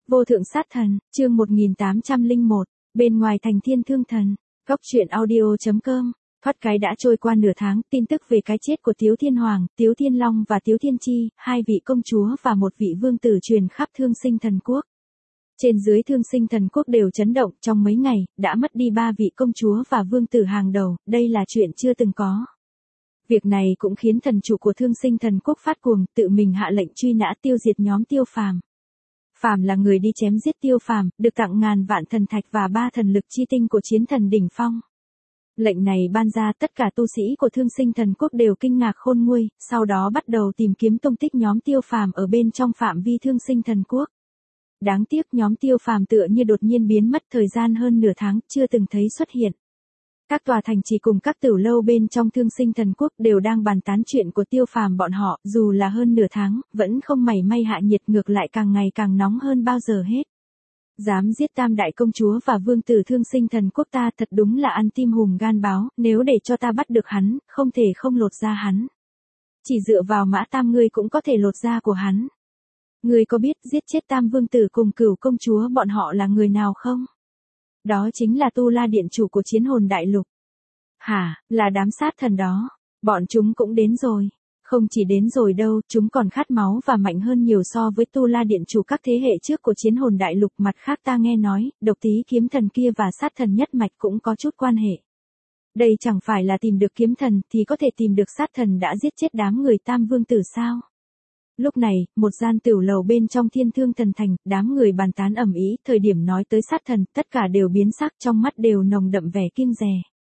Vô thượng sát thần, chương 1801, bên ngoài thành thiên thương thần, góc truyện audio.com. Thoát cái đã trôi qua nửa tháng, tin tức về cái chết của Tiếu Thiên Hoàng, Tiếu Thiên Long và Tiếu Thiên Chi, hai vị công chúa và một vị vương tử truyền khắp Thương Sinh Thần Quốc. Trên dưới Thương Sinh Thần Quốc đều chấn động, trong mấy ngày, đã mất đi ba vị công chúa và vương tử hàng đầu, đây là chuyện chưa từng có. Việc này cũng khiến thần chủ của Thương Sinh Thần Quốc phát cuồng, tự mình hạ lệnh truy nã tiêu diệt nhóm Tiêu Phàm. Phàm là người đi chém giết Tiêu Phàm, được tặng ngàn vạn thần thạch và 3 thần lực chi tinh của chiến thần đỉnh phong. Lệnh này ban ra, tất cả tu sĩ của Thương Sinh Thần Quốc đều kinh ngạc khôn nguôi, sau đó bắt đầu tìm kiếm tung tích nhóm Tiêu Phàm ở bên trong phạm vi Thương Sinh Thần Quốc. Đáng tiếc nhóm Tiêu Phàm tựa như đột nhiên biến mất, thời gian hơn nửa tháng, chưa từng thấy xuất hiện. Các tòa thành trì cùng các tiểu lâu bên trong Thương Sinh Thần Quốc đều đang bàn tán chuyện của Tiêu Phàm bọn họ, dù là hơn nửa tháng, vẫn không mảy may hạ nhiệt, ngược lại càng ngày càng nóng hơn bao giờ hết. Dám giết tam đại công chúa và vương tử Thương Sinh Thần Quốc ta, thật đúng là ăn tim hùm gan báo, nếu để cho ta bắt được hắn, không thể không lột da hắn. Chỉ dựa vào Mã Tam ngươi cũng có thể lột da của hắn. Ngươi có biết giết chết tam vương tử cùng cửu công chúa bọn họ là người nào không? Đó chính là Tu La Điện chủ của Chiến Hồn Đại Lục. Hả, là đám sát thần đó. Bọn chúng cũng đến rồi. Không chỉ đến rồi đâu, chúng còn khát máu và mạnh hơn nhiều so với Tu La Điện chủ các thế hệ trước của Chiến Hồn Đại Lục. Mặt khác ta nghe nói, Độc Tí kiếm thần kia và sát thần nhất mạch cũng có chút quan hệ. Đây chẳng phải là tìm được kiếm thần thì có thể tìm được sát thần đã giết chết đám người tam vương tử sao? Lúc này, một gian tiểu lầu bên trong Thiên Thương Thần Thành, đám người bàn tán ầm ĩ, thời điểm nói tới sát thần, tất cả đều biến sắc, trong mắt đều nồng đậm vẻ kiêng dè.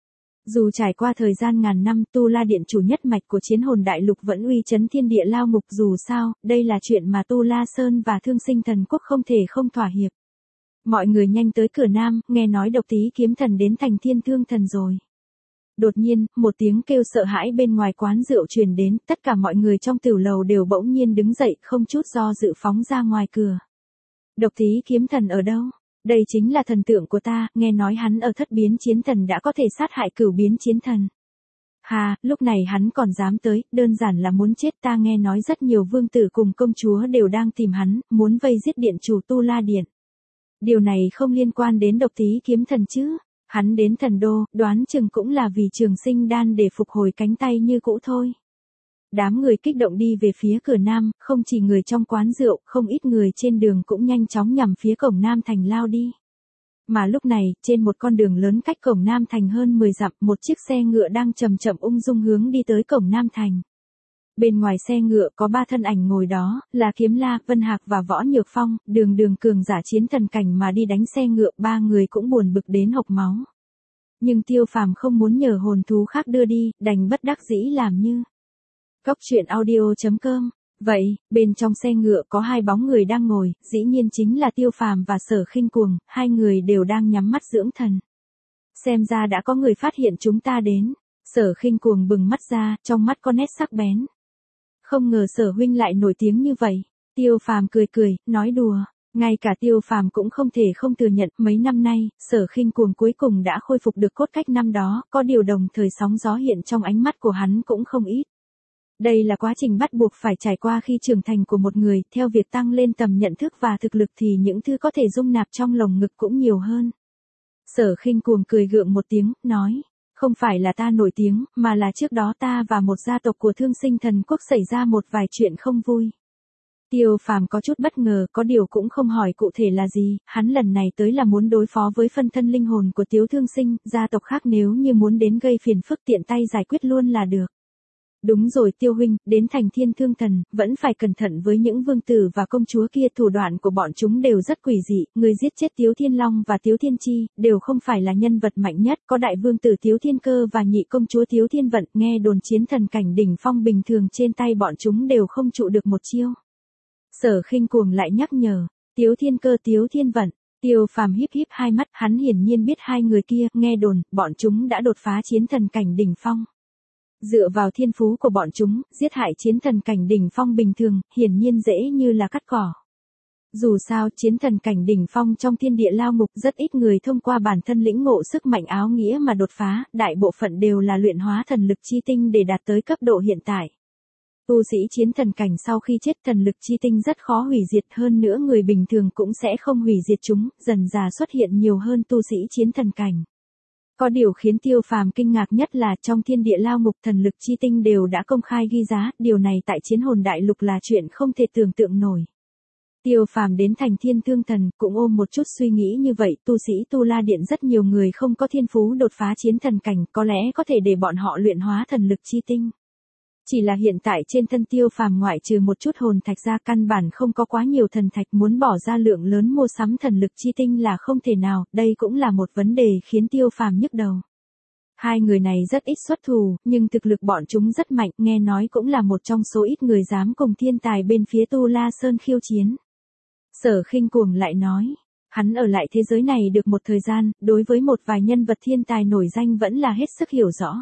Dù trải qua thời gian ngàn năm, Tu La Điện chủ nhất mạch của Chiến Hồn Đại Lục vẫn uy chấn thiên địa lao ngục, dù sao, đây là chuyện mà Tu La Sơn và Thương Sinh Thần Quốc không thể không thỏa hiệp. Mọi người nhanh tới cửa nam, nghe nói Độc Tí kiếm thần đến thành Thiên Thương Thần rồi. Đột nhiên, một tiếng kêu sợ hãi bên ngoài quán rượu truyền đến, tất cả mọi người trong tiểu lầu đều bỗng nhiên đứng dậy, không chút do dự phóng ra ngoài cửa. Độc Tí kiếm thần ở đâu? Đây chính là thần tượng của ta, nghe nói hắn ở Thất Biến Chiến Thần đã có thể sát hại Cửu Biến Chiến Thần. Hà, lúc này hắn còn dám tới, đơn giản là muốn chết. Ta nghe nói rất nhiều vương tử cùng công chúa đều đang tìm hắn, muốn vây giết điện chủ Tu La Điện. Điều này không liên quan đến Độc Tí kiếm thần chứ? Hắn đến thần đô, đoán chừng cũng là vì trường sinh đan để phục hồi cánh tay như cũ thôi. Đám người kích động đi về phía cửa nam, không chỉ người trong quán rượu, không ít người trên đường cũng nhanh chóng nhằm phía cổng Nam Thành lao đi. Mà lúc này, trên một con đường lớn cách cổng Nam Thành hơn 10 dặm, một chiếc xe ngựa đang chậm chậm ung dung hướng đi tới cổng Nam Thành. Bên ngoài xe ngựa có 3 thân ảnh ngồi đó, là Kiếm La, Vân Hạc và Võ Nhược Phong, đường cường giả chiến thần cảnh mà đi đánh xe ngựa, 3 người cũng buồn bực đến hộc máu. Nhưng Tiêu Phàm không muốn nhờ hồn thú khác đưa đi, đành bất đắc dĩ làm như. Góc truyện audio.com. Vậy, bên trong xe ngựa có 2 bóng người đang ngồi, dĩ nhiên chính là Tiêu Phàm và Sở Khinh Cuồng, 2 người đều đang nhắm mắt dưỡng thần. Xem ra đã có người phát hiện chúng ta đến. Sở Khinh Cuồng bừng mắt ra, trong mắt có nét sắc bén. Không ngờ Sở huynh lại nổi tiếng như vậy. Tiêu Phàm cười, nói đùa. Ngay cả Tiêu Phàm cũng không thể không thừa nhận, mấy năm nay, Sở Khinh Cuồng cuối cùng đã khôi phục được cốt cách năm đó, có điều đồng thời sóng gió hiện trong ánh mắt của hắn cũng không ít. Đây là quá trình bắt buộc phải trải qua khi trưởng thành của một người, theo việc tăng lên tầm nhận thức và thực lực thì những thứ có thể dung nạp trong lồng ngực cũng nhiều hơn. Sở Khinh Cuồng cười gượng một tiếng, nói, không phải là ta nổi tiếng, mà là trước đó ta và một gia tộc của Thương Sinh Thần Quốc xảy ra một vài chuyện không vui. Tiêu Phàm có chút bất ngờ, có điều cũng không hỏi cụ thể là gì, hắn lần này tới là muốn đối phó với phân thân linh hồn của Tiếu Thương Sinh, gia tộc khác nếu như muốn đến gây phiền phức tiện tay giải quyết luôn là được. Đúng rồi Tiêu huynh, đến thành Thiên Thương Thần, vẫn phải cẩn thận với những vương tử và công chúa kia, thủ đoạn của bọn chúng đều rất quỷ dị, người giết chết Tiếu Thiên Long và Tiếu Thiên Chi, đều không phải là nhân vật mạnh nhất, có đại vương tử Tiếu Thiên Cơ và nhị công chúa Tiếu Thiên Vận, nghe đồn chiến thần cảnh đỉnh phong bình thường trên tay bọn chúng đều không trụ được một chiêu. Sở Khinh Cuồng lại nhắc nhở, Tiếu Thiên Cơ Tiếu Thiên Vận. Tiêu Phàm híp hai mắt, hắn hiển nhiên biết 2 người kia, nghe đồn, bọn chúng đã đột phá chiến thần cảnh đỉnh phong. Dựa vào thiên phú của bọn chúng, giết hại chiến thần cảnh đỉnh phong bình thường, hiển nhiên dễ như là cắt cỏ. Dù sao, chiến thần cảnh đỉnh phong trong thiên địa lao ngục rất ít người thông qua bản thân lĩnh ngộ sức mạnh áo nghĩa mà đột phá, đại bộ phận đều là luyện hóa thần lực chi tinh để đạt tới cấp độ hiện tại. Tu sĩ chiến thần cảnh sau khi chết thần lực chi tinh rất khó hủy diệt, hơn nữa người bình thường cũng sẽ không hủy diệt chúng, dần dà xuất hiện nhiều hơn tu sĩ chiến thần cảnh. Có điều khiến Tiêu Phàm kinh ngạc nhất là trong thiên địa lao ngục thần lực chi tinh đều đã công khai ghi giá, điều này tại chiến hồn đại lục là chuyện không thể tưởng tượng nổi. Tiêu Phàm đến thành Thiên Thương Thần cũng ôm một chút suy nghĩ như vậy, tu sĩ Tu La Điện rất nhiều người không có thiên phú đột phá chiến thần cảnh, có lẽ có thể để bọn họ luyện hóa thần lực chi tinh. Chỉ là hiện tại trên thân Tiêu Phàm ngoại trừ một chút hồn thạch ra căn bản không có quá nhiều thần thạch, muốn bỏ ra lượng lớn mua sắm thần lực chi tinh là không thể nào, đây cũng là một vấn đề khiến Tiêu Phàm nhức đầu. Hai người này rất ít xuất thủ, nhưng thực lực bọn chúng rất mạnh, nghe nói cũng là một trong số ít người dám cùng thiên tài bên phía Tu La Sơn khiêu chiến. Sở Khinh Cuồng lại nói, hắn ở lại thế giới này được một thời gian, đối với một vài nhân vật thiên tài nổi danh vẫn là hết sức hiểu rõ.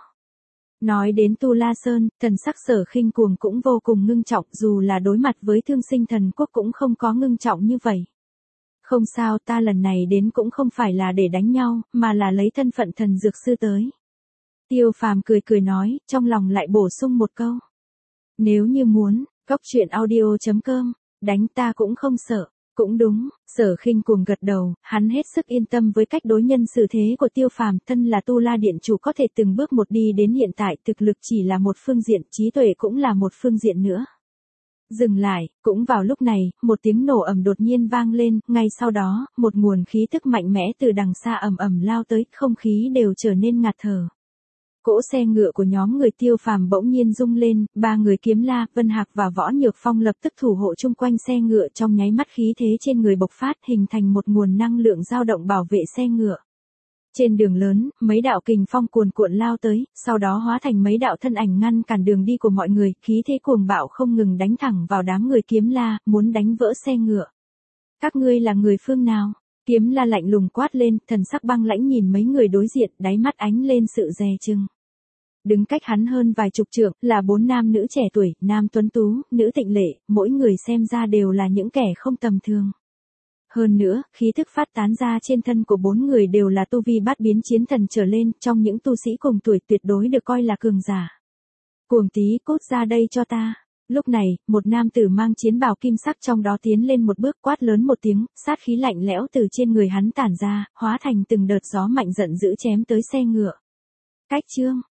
Nói đến Tu La Sơn, thần sắc Sở Khinh Cuồng cũng vô cùng ngưng trọng, dù là đối mặt với Thương Sinh Thần Quốc cũng không có ngưng trọng như vậy. Không sao, ta lần này đến cũng không phải là để đánh nhau, mà là lấy thân phận thần dược sư tới. Tiêu Phàm cười cười nói, trong lòng lại bổ sung một câu. Nếu như muốn, goctruyện.audio.com, đánh ta cũng không sợ. Cũng đúng, Sở Khinh Cuồng gật đầu, hắn hết sức yên tâm với cách đối nhân xử thế của Tiêu Phàm, thân là Tu La Điện chủ có thể từng bước một đi đến hiện tại, thực lực chỉ là một phương diện, trí tuệ cũng là một phương diện nữa. Dừng lại, cũng vào lúc này, một tiếng nổ ầm đột nhiên vang lên, ngay sau đó, một nguồn khí tức mạnh mẽ từ đằng xa ầm ầm lao tới, không khí đều trở nên ngạt thở. Cỗ xe ngựa của nhóm người Tiêu Phàm bỗng nhiên rung lên, ba người Kiếm La, Vân Hạc và Võ Nhược Phong lập tức thủ hộ chung quanh xe ngựa, trong nháy mắt khí thế trên người bộc phát hình thành một nguồn năng lượng dao động bảo vệ xe ngựa. Trên đường lớn, mấy đạo kình phong cuồn cuộn lao tới, sau đó hóa thành mấy đạo thân ảnh ngăn cản đường đi của mọi người, khí thế cuồng bạo không ngừng đánh thẳng vào đám người Kiếm La, muốn đánh vỡ xe ngựa. Các ngươi là người phương nào? Kiếm La lạnh lùng quát lên, thần sắc băng lãnh nhìn mấy người đối diện, đáy mắt ánh lên sự dè chừng. Đứng cách hắn hơn vài chục trượng, là bốn nam nữ trẻ tuổi, nam tuấn tú, nữ tịnh lệ, mỗi người xem ra đều là những kẻ không tầm thường. Hơn nữa, khí thức phát tán ra trên thân của bốn người đều là tu vi bát biến chiến thần trở lên, trong những tu sĩ cùng tuổi tuyệt đối được coi là cường giả. Cuồng Tí, cút ra đây cho ta. Lúc này, một nam tử mang chiến bào kim sắc trong đó tiến lên một bước, quát lớn một tiếng, sát khí lạnh lẽo từ trên người hắn tản ra, hóa thành từng đợt gió mạnh giận dữ chém tới xe ngựa. Cách chương